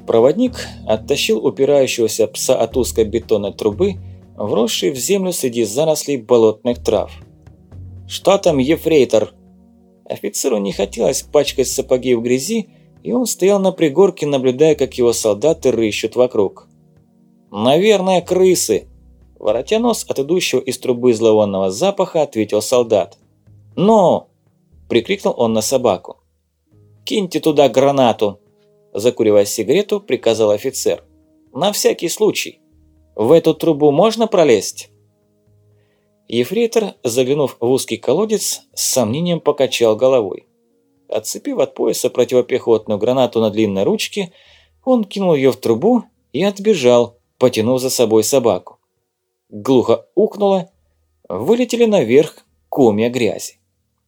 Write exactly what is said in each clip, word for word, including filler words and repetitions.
Проводник оттащил упирающегося пса от узкой бетонной трубы, вросшей в землю среди зарослей болотных трав. «Что там, ефрейтор?» Офицеру не хотелось пачкать сапоги в грязи, и он стоял на пригорке, наблюдая, как его солдаты рыщут вокруг. «Наверное, крысы!» Воротя нос от идущего из трубы зловонного запаха, ответил солдат. «Ну!» – прикрикнул он на собаку. «Киньте туда гранату!» Закуривая сигарету, приказал офицер. «На всякий случай. В эту трубу можно пролезть?» Ефрейтор, заглянув в узкий колодец, с сомнением покачал головой. Отцепив от пояса противопехотную гранату на длинной ручке, он кинул ее в трубу и отбежал, потянув за собой собаку. Глухо ухнуло, вылетели наверх комья грязи.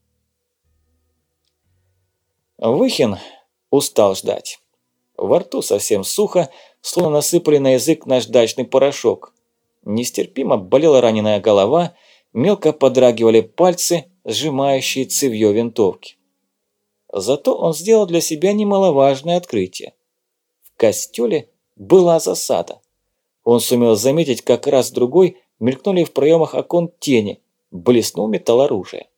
Выхин устал ждать. Во рту совсем сухо, словно насыпали на язык наждачный порошок. Нестерпимо болела раненая голова, мелко подрагивали пальцы, сжимающие цевьё винтовки. Зато он сделал для себя немаловажное открытие. В костёле была засада. Он сумел заметить, как раз другой мелькнули в проемах окон тени, блеснул металл оружия.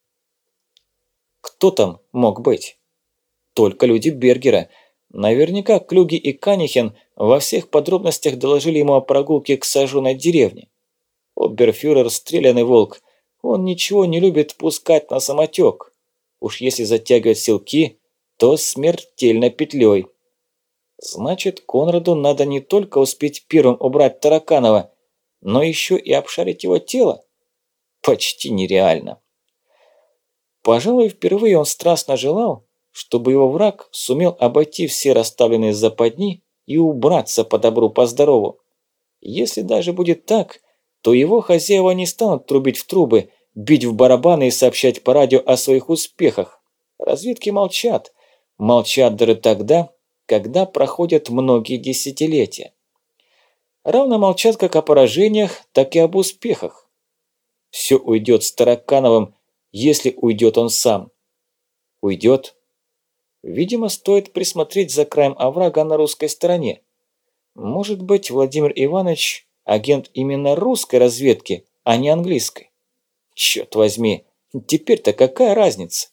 Кто там мог быть? Только люди Бергера. Наверняка Клюги и Канихен во всех подробностях доложили ему о прогулке к сожженной деревне. Оберфюрер стрелянный волк, он ничего не любит пускать на самотек. Уж если затягивать силки, то смертельно петлей. Значит, Конраду надо не только успеть первым убрать Тараканова, но еще и обшарить его тело. Почти нереально. Пожалуй, впервые он страстно желал, чтобы его враг сумел обойти все расставленные западни и убраться по добру, по здорову. Если даже будет так, то его хозяева не станут трубить в трубы, бить в барабаны и сообщать по радио о своих успехах. Разведки молчат. Молчат даже тогда, когда проходят многие десятилетия. Равно молчат как о поражениях, так и об успехах. Все уйдет с Таракановым, если уйдет он сам. Уйдет. Видимо, стоит присмотреть за краем оврага на русской стороне. Может быть, Владимир Иванович – агент именно русской разведки, а не английской. Черт возьми, теперь-то какая разница?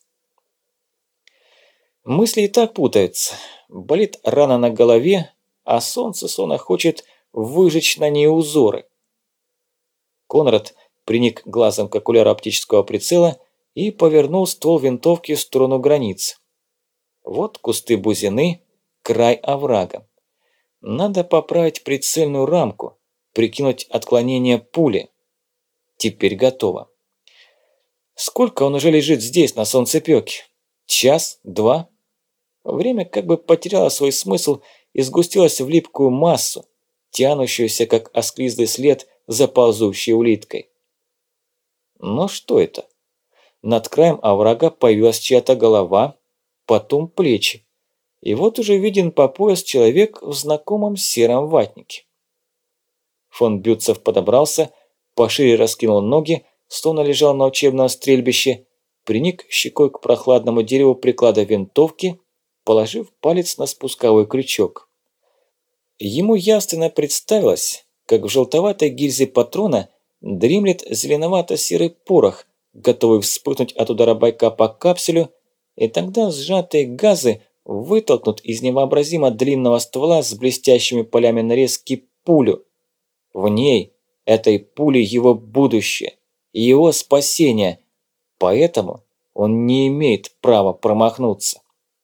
Мысли и так путаются. Болит рана на голове, а солнце словно хочет выжечь на ней узоры. Конрад приник глазом к окуляру оптического прицела и повернул ствол винтовки в сторону границ. Вот кусты бузины, край оврага. Надо поправить прицельную рамку, прикинуть отклонение пули. Теперь готово. Сколько он уже лежит здесь, на солнцепёке? Час? Два? Время как бы потеряло свой смысл и сгустилось в липкую массу, тянущуюся, как осклизлый след за ползущей улиткой. Но что это? Над краем оврага появилась чья-то голова, потом плечи. И вот уже виден по пояс человек в знакомом сером ватнике. Фон Бютцев подобрался, пошире раскинул ноги, словно лежал на учебном стрельбище, приник щекой к прохладному дереву приклада винтовки, положив палец на спусковой крючок. Ему явственно представилось, как в желтоватой гильзе патрона дремлет зеленовато-серый порох, готовый вспыхнуть от удара байка по капсулю, и тогда сжатые газы вытолкнут из невообразимо длинного ствола с блестящими полями нарезки пулю. В ней, этой пули, его будущее, его спасение, поэтому он не имеет права промахнуться.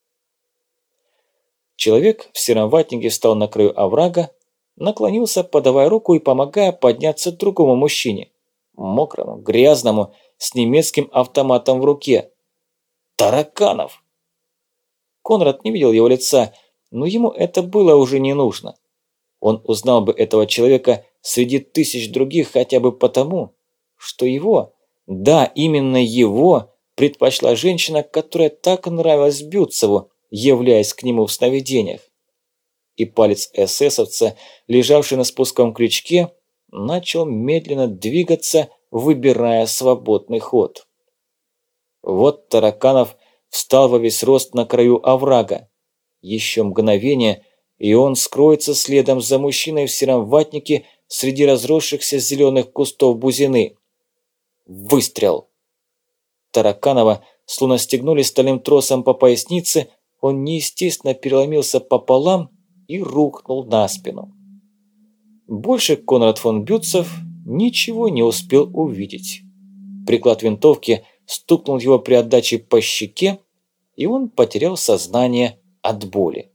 Человек в сером ватнике встал на краю оврага, наклонился, подавая руку и помогая подняться другому мужчине, мокрому, грязному, с немецким автоматом в руке. Тараканов! Конрад не видел его лица, но ему это было уже не нужно. Он узнал бы этого человека среди тысяч других хотя бы потому, что его, да, именно его, предпочла женщина, которая так нравилась Бютцеву, являясь к нему в сновидениях. И палец эсэсовца, лежавший на спусковом крючке, начал медленно двигаться, выбирая свободный ход. Вот Тараканов встал во весь рост на краю оврага. Еще мгновение, и он скроется следом за мужчиной в сером ватнике среди разросшихся зеленых кустов бузины. Выстрел! Тараканова словно стегнули стальным тросом по пояснице, он неестественно переломился пополам и рухнул на спину. Больше Конрад фон Бютцев ничего не успел увидеть. Приклад винтовки стукнул его при отдаче по щеке, и он потерял сознание от боли.